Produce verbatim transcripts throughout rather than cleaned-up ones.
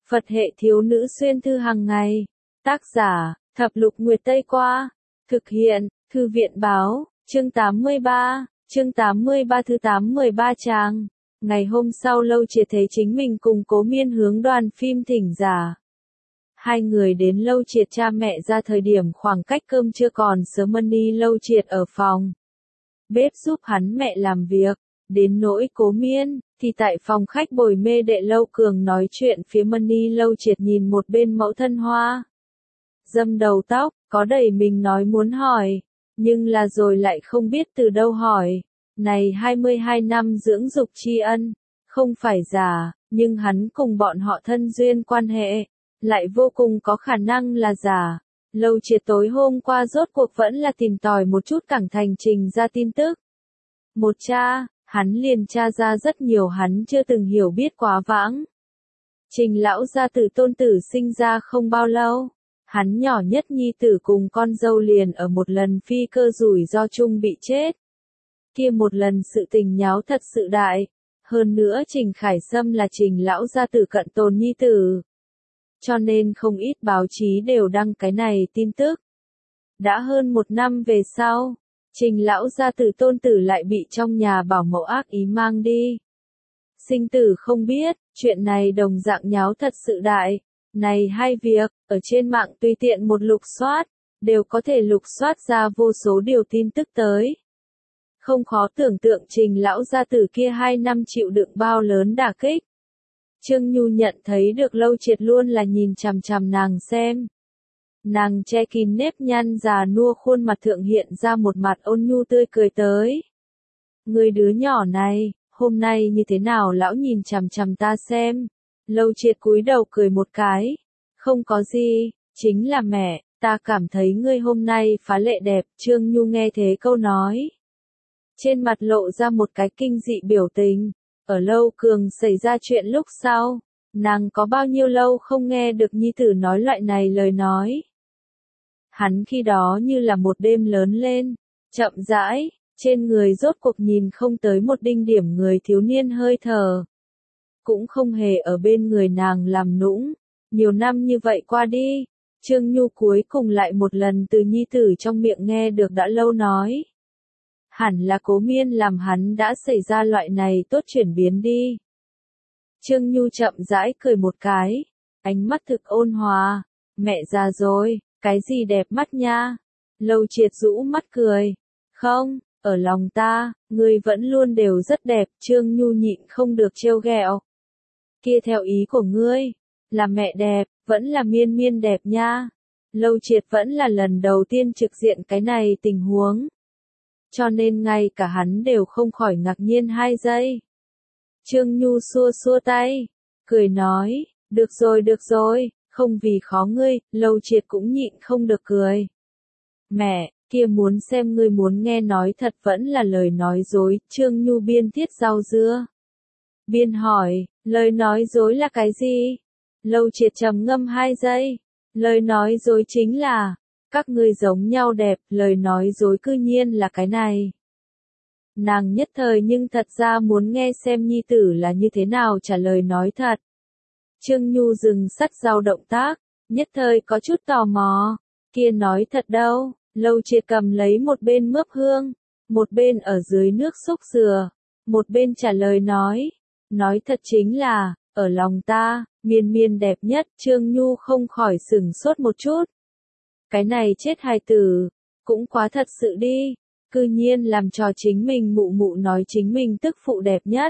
Phật hệ thiếu nữ xuyên thư hàng ngày. Tác giả, Thập Lục Nguyệt Tây Qua. Thực hiện, Thư viện Báo, chương tám mươi ba, chương tám mươi ba thứ tám mươi ba trang. Ngày hôm sau Lâu Triệt thấy chính mình cùng Cố Miên hướng đoàn phim thỉnh giả. Hai người đến Lâu Triệt cha mẹ ra thời điểm khoảng cách cơm chưa còn sớm, Mani Lâu Triệt ở phòng bếp giúp hắn mẹ làm việc. Đến nỗi Cố Miên, thì tại phòng khách bồi mê đệ Lâu Cường nói chuyện phía Mani Lâu Triệt nhìn một bên mẫu thân hoa dâm đầu tóc, có đầy mình nói muốn hỏi, nhưng là rồi lại không biết từ đâu hỏi. Này hai mươi hai năm dưỡng dục tri ân, không phải giả, nhưng hắn cùng bọn họ thân duyên quan hệ, lại vô cùng có khả năng là giả. Lâu Triệt tối hôm qua rốt cuộc vẫn là tìm tòi một chút cẳng thành Trình ra tin tức. Một cha, hắn liền tra ra rất nhiều hắn chưa từng hiểu biết quá vãng. Trình lão gia tử tôn tử sinh ra không bao lâu, hắn nhỏ nhất nhi tử cùng con dâu liền ở một lần phi cơ rủi ro chung bị chết. Kia một lần sự tình nháo thật sự đại, hơn nữa Trình Khải Sâm là Trình lão gia tử cận tồn nhi tử. Cho nên không ít báo chí đều đăng cái này tin tức. Đã hơn một năm về sau, Trình lão gia tử tôn tử lại bị trong nhà bảo mẫu ác ý mang đi. Sinh tử không biết, chuyện này đồng dạng nháo thật sự đại. Này hai việc, ở trên mạng tùy tiện một lục soát, đều có thể lục soát ra vô số điều tin tức tới. Không khó tưởng tượng Trình lão gia tử kia hai năm chịu đựng bao lớn đả kích. Trương Nhu nhận thấy được Lâu Triệt luôn là nhìn chằm chằm nàng xem. Nàng che kín nếp nhăn già nua khuôn mặt thượng hiện ra một mặt ôn nhu tươi cười tới. Người đứa nhỏ này, hôm nay như thế nào lão nhìn chằm chằm ta xem. Lâu Triệt cúi đầu cười một cái. Không có gì, chính là mẹ, ta cảm thấy ngươi hôm nay phá lệ đẹp. Trương Nhu nghe thế câu nói, trên mặt lộ ra một cái kinh dị biểu tình. Ở Lâu Cường xảy ra chuyện lúc sau, nàng có bao nhiêu lâu không nghe được nhi tử nói loại này lời nói. Hắn khi đó như là một đêm lớn lên, chậm rãi, trên người rốt cuộc nhìn không tới một đinh điểm người thiếu niên hơi thở. Cũng không hề ở bên người nàng làm nũng. Nhiều năm như vậy qua đi, Trương Nhu cuối cùng lại một lần từ nhi tử trong miệng nghe được đã lâu nói. Hẳn là Cố Miên làm hắn đã xảy ra loại này tốt chuyển biến đi. Trương Nhu chậm rãi cười một cái, ánh mắt thực ôn hòa. Mẹ già rồi, cái gì đẹp mắt nha. Lâu Triệt rũ mắt cười. Không, ở lòng ta, ngươi vẫn luôn đều rất đẹp. Trương Nhu nhịn không được trêu ghẹo. Kia theo ý của ngươi, là mẹ đẹp, vẫn là Miên Miên đẹp nha. Lâu Triệt vẫn là lần đầu tiên trực diện cái này tình huống. Cho nên ngay cả hắn đều không khỏi ngạc nhiên hai giây. Trương Nhu xua xua tay, cười nói, được rồi được rồi, không vì khó ngươi. Lâu Triệt cũng nhịn không được cười. Mẹ, kia muốn xem ngươi muốn nghe nói thật vẫn là lời nói dối. Trương Nhu biên thiết rau dưa, biên hỏi, lời nói dối là cái gì? Lâu Triệt trầm ngâm hai giây, lời nói dối chính là, các ngươi giống nhau đẹp. Lời nói dối cư nhiên là cái này. Nàng nhất thời nhưng thật ra muốn nghe xem nhi tử là như thế nào trả lời nói thật. Trương Nhu dừng sắt dao động tác, nhất thời có chút tò mò. Kia nói thật đâu? Lâu Triệt cầm lấy một bên mướp hương, một bên ở dưới nước xúc dừa, một bên trả lời nói. Nói thật chính là, ở lòng ta, Miên Miên đẹp nhất. Trương Nhu không khỏi sửng sốt một chút. Cái này chết hài tử, cũng quá thật sự đi, cư nhiên làm cho chính mình mụ mụ nói chính mình tức phụ đẹp nhất.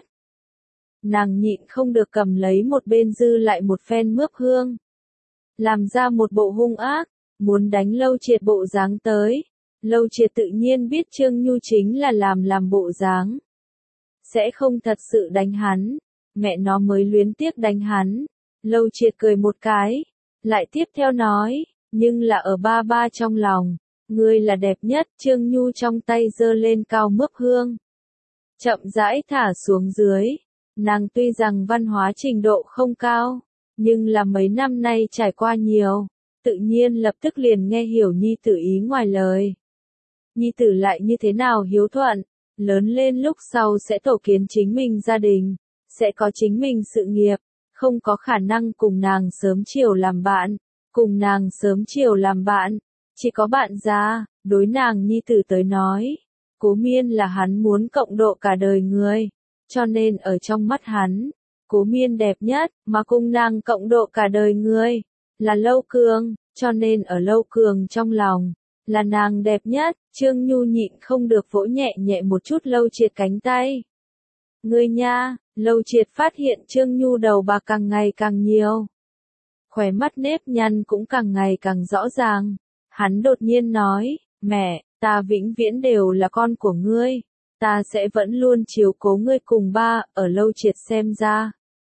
Nàng nhịn không được cầm lấy một bên dư lại một phen mướp hương, làm ra một bộ hung ác, muốn đánh Lâu Triệt bộ dáng tới. Lâu Triệt tự nhiên biết Trương Nhu chính là làm làm bộ dáng, sẽ không thật sự đánh hắn, mẹ nó mới luyến tiếc đánh hắn. Lâu Triệt cười một cái, lại tiếp theo nói, nhưng là ở ba ba trong lòng, ngươi là đẹp nhất. Trương Nhu trong tay giơ lên cao mướp hương, chậm rãi thả xuống dưới. Nàng tuy rằng văn hóa trình độ không cao, nhưng là mấy năm nay trải qua nhiều, tự nhiên lập tức liền nghe hiểu nhi tử ý ngoài lời. Nhi tử lại như thế nào hiếu thuận, lớn lên lúc sau sẽ tổ kiến chính mình gia đình, sẽ có chính mình sự nghiệp, không có khả năng cùng nàng sớm chiều làm bạn, cùng nàng sớm chiều làm bạn, chỉ có bạn già, đối nàng nhi tử tới nói. Cố Miên là hắn muốn cộng độ cả đời người, cho nên ở trong mắt hắn, Cố Miên đẹp nhất, mà cùng nàng cộng độ cả đời người, là Lâu Cường, cho nên ở Lâu Cường trong lòng, là nàng đẹp nhất. Trương Nhu nhịn không được vỗ nhẹ nhẹ một chút Lâu Triệt cánh tay. Ngươi nha, Lâu Triệt phát hiện Trương Nhu đầu bạc càng ngày càng nhiều. Khóe mắt nếp nhăn cũng càng ngày càng rõ ràng. Hắn đột nhiên nói, mẹ, ta vĩnh viễn đều là con của ngươi. Ta sẽ vẫn luôn chiếu cố ngươi cùng ba, ở Lâu Triệt xem ra.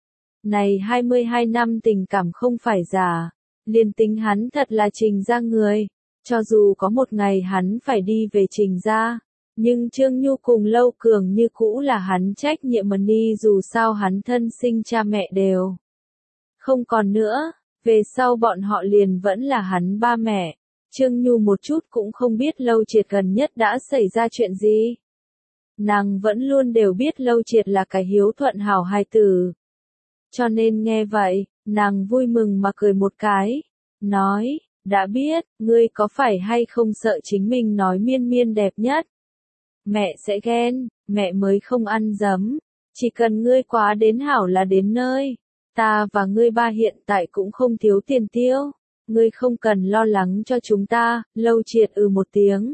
Này hai mươi hai năm tình cảm không phải giả. Liền tính hắn thật là Trình gia người. Cho dù có một ngày hắn phải đi về Trình gia. Nhưng Trương Nhu cùng Lâu Cường như cũ là hắn trách nhiệm mà ni dù sao hắn thân sinh cha mẹ đều. Không còn nữa, về sau bọn họ liền vẫn là hắn ba mẹ. Trương Nhu một chút cũng không biết Lâu Triệt gần nhất đã xảy ra chuyện gì. Nàng vẫn luôn đều biết Lâu Triệt là cái hiếu thuận hảo hài tử. Cho nên nghe vậy, nàng vui mừng mà cười một cái. Nói, đã biết, ngươi có phải hay không sợ chính mình nói Miên Miên đẹp nhất? Mẹ sẽ ghen, mẹ mới không ăn dấm. Chỉ cần ngươi quá đến hảo là đến nơi. Ta và ngươi ba hiện tại cũng không thiếu tiền tiêu. Ngươi không cần lo lắng cho chúng ta. Lâu Triệt ừ một tiếng.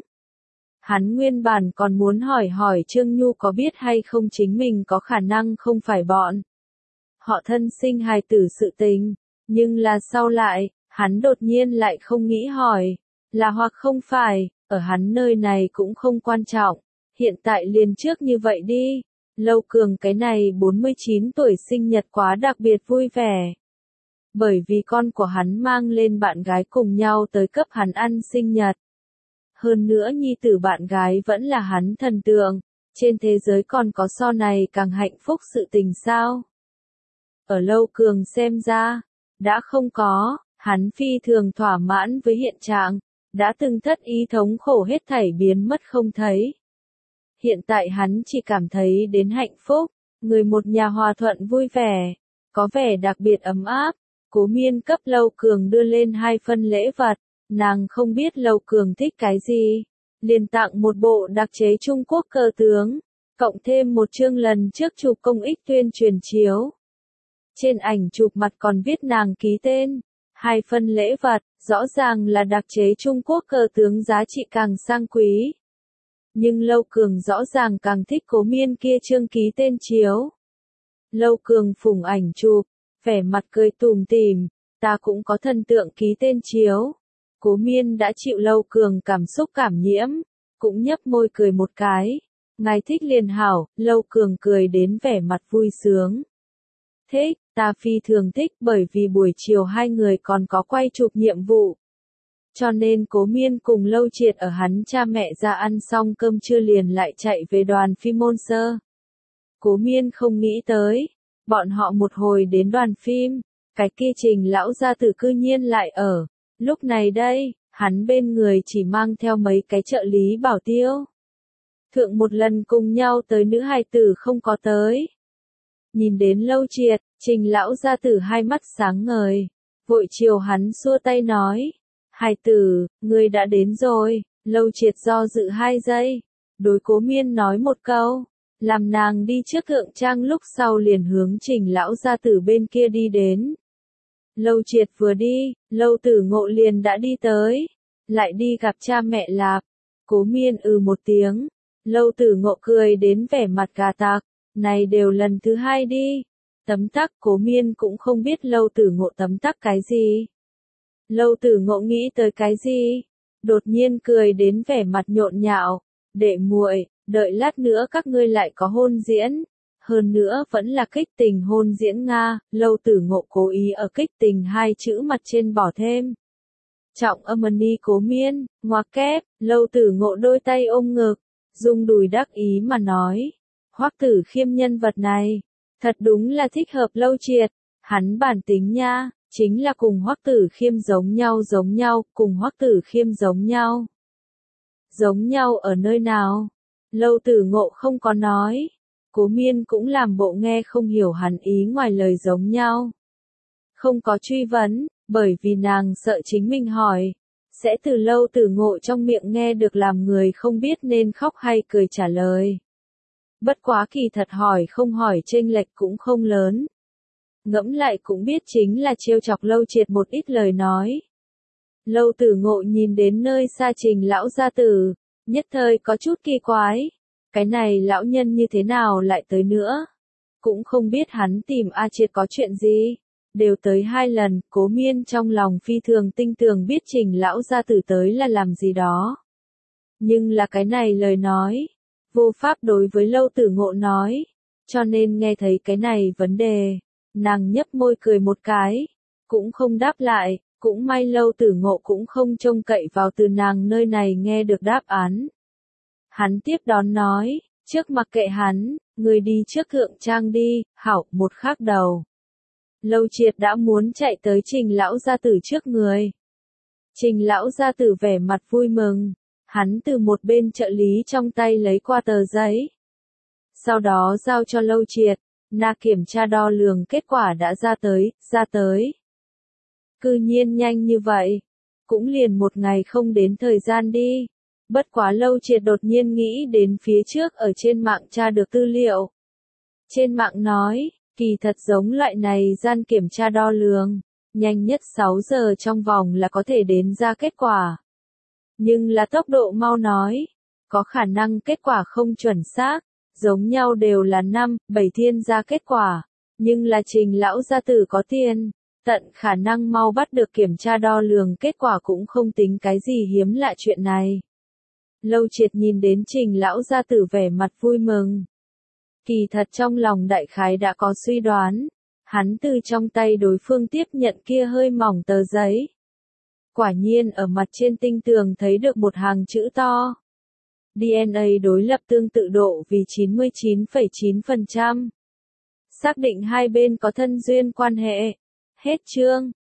Hắn nguyên bản còn muốn hỏi hỏi Trương Nhu có biết hay không chính mình có khả năng không phải bọn họ thân sinh hài tử sự tình. Nhưng là sau lại, hắn đột nhiên lại không nghĩ hỏi. Là hoặc không phải, ở hắn nơi này cũng không quan trọng. Hiện tại liền trước như vậy đi. Lâu Cường cái này bốn mươi chín tuổi sinh nhật quá đặc biệt vui vẻ. Bởi vì con của hắn mang lên bạn gái cùng nhau tới cấp hắn ăn sinh nhật. Hơn nữa nhi tử bạn gái vẫn là hắn thần tượng. Trên thế giới còn có so này càng hạnh phúc sự tình sao? Ở Lâu Cường xem ra, đã không có, hắn phi thường thỏa mãn với hiện trạng, đã từng thất ý thống khổ hết thảy biến mất không thấy. Hiện tại hắn chỉ cảm thấy đến hạnh phúc, người một nhà hòa thuận vui vẻ, có vẻ đặc biệt ấm áp. Cố Miên cấp Lâu Cường đưa lên hai phân lễ vật, nàng không biết Lâu Cường thích cái gì, liền tặng một bộ đặc chế Trung Quốc cờ tướng, cộng thêm một chương lần trước chụp công ích tuyên truyền chiếu. Trên ảnh chụp mặt còn viết nàng ký tên, hai phân lễ vật, rõ ràng là đặc chế Trung Quốc cờ tướng giá trị càng sang quý. Nhưng Lâu Cường rõ ràng càng thích Cố Miên kia chương ký tên chiếu. Lâu Cường phủng ảnh chụp, vẻ mặt cười tủm tỉm, ta cũng có thần tượng ký tên chiếu. Cố Miên đã chịu Lâu Cường cảm xúc cảm nhiễm, cũng nhấp môi cười một cái. Ngài thích liền hảo, Lâu Cường cười đến vẻ mặt vui sướng. Thích, ta phi thường thích bởi vì buổi chiều hai người còn có quay chụp nhiệm vụ. Cho nên Cố Miên cùng Lâu Triệt ở hắn cha mẹ ra ăn xong cơm trưa liền lại chạy về đoàn phim Môn Sơ. Cố Miên không nghĩ tới, bọn họ một hồi đến đoàn phim, cái kia Trình lão gia tử cư nhiên lại ở. Lúc này đây, hắn bên người chỉ mang theo mấy cái trợ lý bảo tiêu. Thượng một lần cùng nhau tới nữ hài tử không có tới. Nhìn đến Lâu Triệt, Trình lão gia tử hai mắt sáng ngời. Vội chiều hắn xua tay nói. Hài tử, ngươi đã đến rồi. Lâu Triệt do dự hai giây. Đối Cố Miên nói một câu. Làm nàng đi trước thượng trang lúc sau liền hướng Trình lão gia tử bên kia đi đến. Lâu Triệt vừa đi, Lâu Tử Ngộ liền đã đi tới. Lại đi gặp cha mẹ Lạp. Cố Miên ừ một tiếng. Lâu Tử Ngộ cười đến vẻ mặt gà tạc. Này đều lần thứ hai đi. Tấm tắc Cố Miên cũng không biết Lâu Tử Ngộ tấm tắc cái gì. Lâu Tử Ngộ nghĩ tới cái gì? Đột nhiên cười đến vẻ mặt nhộn nhạo. Đệ muội, đợi lát nữa các ngươi lại có hôn diễn. Hơn nữa vẫn là kích tình hôn diễn Nga. Lâu Tử Ngộ cố ý ở kích tình hai chữ mặt trên bỏ thêm. Trọng âm ni Cố Miên, ngoặc kép. Lâu Tử Ngộ đôi tay ôm ngực, dùng đùi đắc ý mà nói. Hoắc Tử Khiêm nhân vật này, thật đúng là thích hợp Lâu Triệt. Hắn bản tính nha, chính là cùng Hoắc Tử Khiêm giống nhau giống nhau, cùng Hoắc Tử Khiêm giống nhau. Giống nhau ở nơi nào? Lâu Tử Ngộ không có nói. Cố Miên cũng làm bộ nghe không hiểu hắn ý ngoài lời giống nhau. không có truy vấn, bởi vì nàng sợ chính mình hỏi, sẽ từ Lâu Tử Ngộ trong miệng nghe được làm người không biết nên khóc hay cười trả lời. Bất quá kỳ thật hỏi không hỏi chênh lệch cũng không lớn. Ngẫm lại cũng biết chính là trêu chọc Lâu Triệt một ít lời nói. Lâu Tử Ngộ nhìn đến nơi xa Trình lão gia tử, nhất thời có chút kỳ quái. Cái này lão nhân như thế nào lại tới nữa? Cũng không biết hắn tìm A Triệt có chuyện gì. Đều tới hai lần, Cố Miên trong lòng phi thường tinh tường biết Trình lão gia tử tới là làm gì đó. Nhưng là cái này lời nói, vô pháp đối với Lâu Tử Ngộ nói, cho nên nghe thấy cái này vấn đề, nàng nhấp môi cười một cái, cũng không đáp lại, cũng may Lâu Tử Ngộ cũng không trông cậy vào từ nàng nơi này nghe được đáp án. Hắn tiếp đón nói, trước mặc kệ hắn, người đi trước thượng trang đi, hảo, một khắc đầu. Lâu Triệt đã muốn chạy tới Trình lão gia tử trước người. Trình lão gia tử vẻ mặt vui mừng, hắn từ một bên trợ lý trong tay lấy qua tờ giấy. Sau đó giao cho Lâu Triệt, na kiểm tra đo lường kết quả đã ra tới, ra tới. Cư nhiên nhanh như vậy, cũng liền một ngày không đến thời gian đi. Bất quá Lâu Triệt đột nhiên nghĩ đến phía trước ở trên mạng tra được tư liệu. Trên mạng nói, kỳ thật giống loại này gian kiểm tra đo lường, nhanh nhất sáu giờ trong vòng là có thể đến ra kết quả. Nhưng là tốc độ mau nói, có khả năng kết quả không chuẩn xác, giống nhau đều là năm, bảy thiên ra kết quả. Nhưng là Trình lão gia tử có tiền, tận khả năng mau bắt được kiểm tra đo lường kết quả cũng không tính cái gì hiếm lạ chuyện này. Lâu Triệt nhìn đến Trình lão gia tử vẻ mặt vui mừng. Kỳ thật trong lòng đại khái đã có suy đoán, hắn từ trong tay đối phương tiếp nhận kia hơi mỏng tờ giấy. Quả nhiên ở mặt trên tinh tường thấy được một hàng chữ to. đê en a đối lập tương tự độ vì chín mươi chín phẩy chín phần trăm. Xác định hai bên có thân duyên quan hệ. Hết chương.